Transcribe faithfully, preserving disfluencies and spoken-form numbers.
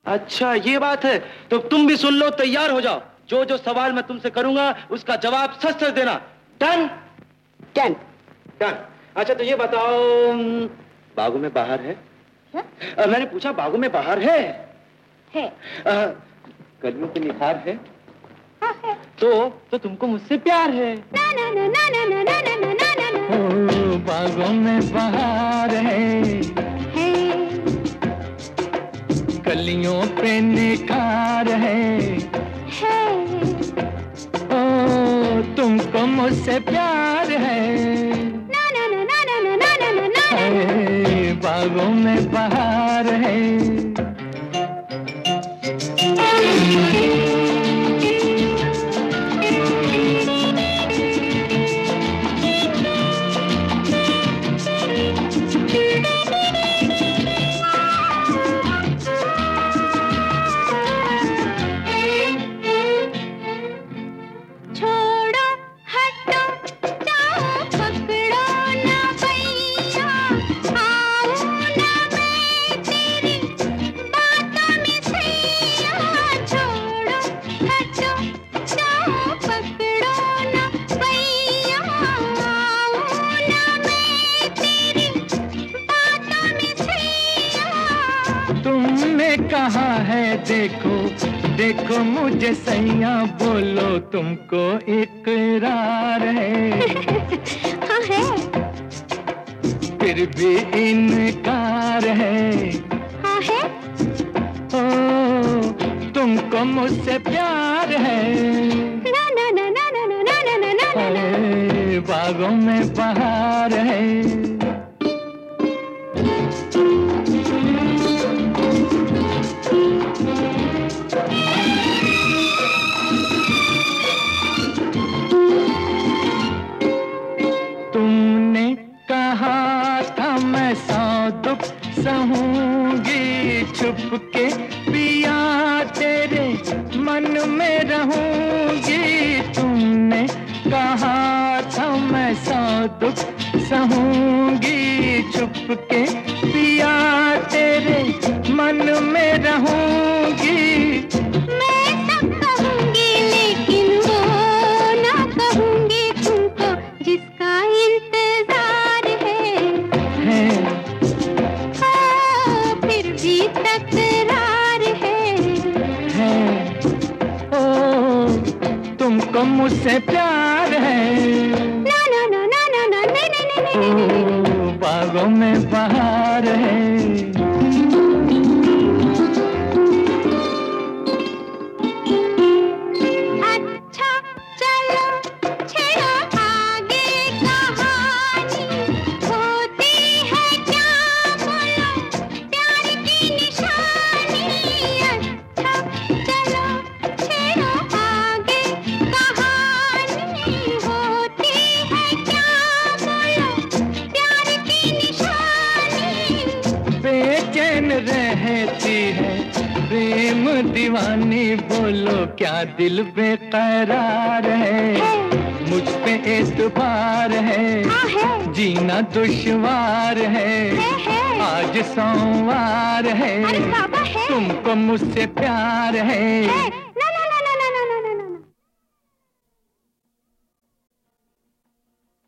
अच्छा ये बात है, तो तुम भी सुन लो, तैयार हो जाओ। जो जो सवाल मैं तुमसे करूंगा उसका जवाब सच सच देना। डन? डन। डन। अच्छा तो ये बताओ, बागों में बाहर है? आ, मैंने पूछा बागों में बाहर है? है। कलियों पे निखार है? हाँ है। तो तो तुमको मुझसे प्यार है? ना ना ना ना ना ना ना ना ना ना ना। ओ बागों में बाहर है, है। कलियों पे निखार है, है। ओ तुमको मुझसे प्यार है, ना ना ना ना ना ना ना ना ना है बागों में बाहर है। कहा है देखो देखो मुझे सैया, बोलो तुमको इकरार है। हाँ है। फिर भी इनकार है। हाँ है। ओ तुमको मुझसे प्यार है। ना ना ना ना ना ना ना ना ना ना। बागों में बाहर है। तुमने कहा था मैं सौ दुख सहूंगी, छुप के पिया तेरे मन में रहूंगी। तुमने कहा था मैं सौ दुख सहूंगी, छुप के पिया तेरे मन में रहूंगी। मैं सब कहूंगी लेकिन वो ना कहूंगी तुमको जिसका इंतजार है, है। हाँ, फिर भी तकरार है, है। ओ तुमको मुझसे प्यार है। ना ना ना ना ना ना नहीं नहीं नहीं नहीं नहीं। ओ बागों में बाहर है। रहती है प्रेम दीवानी, बोलो क्या दिल बेकरार है। मुझ पे एतबार है, जीना दुश्वार है। आज सोमवार है, तुमको मुझसे प्यार है।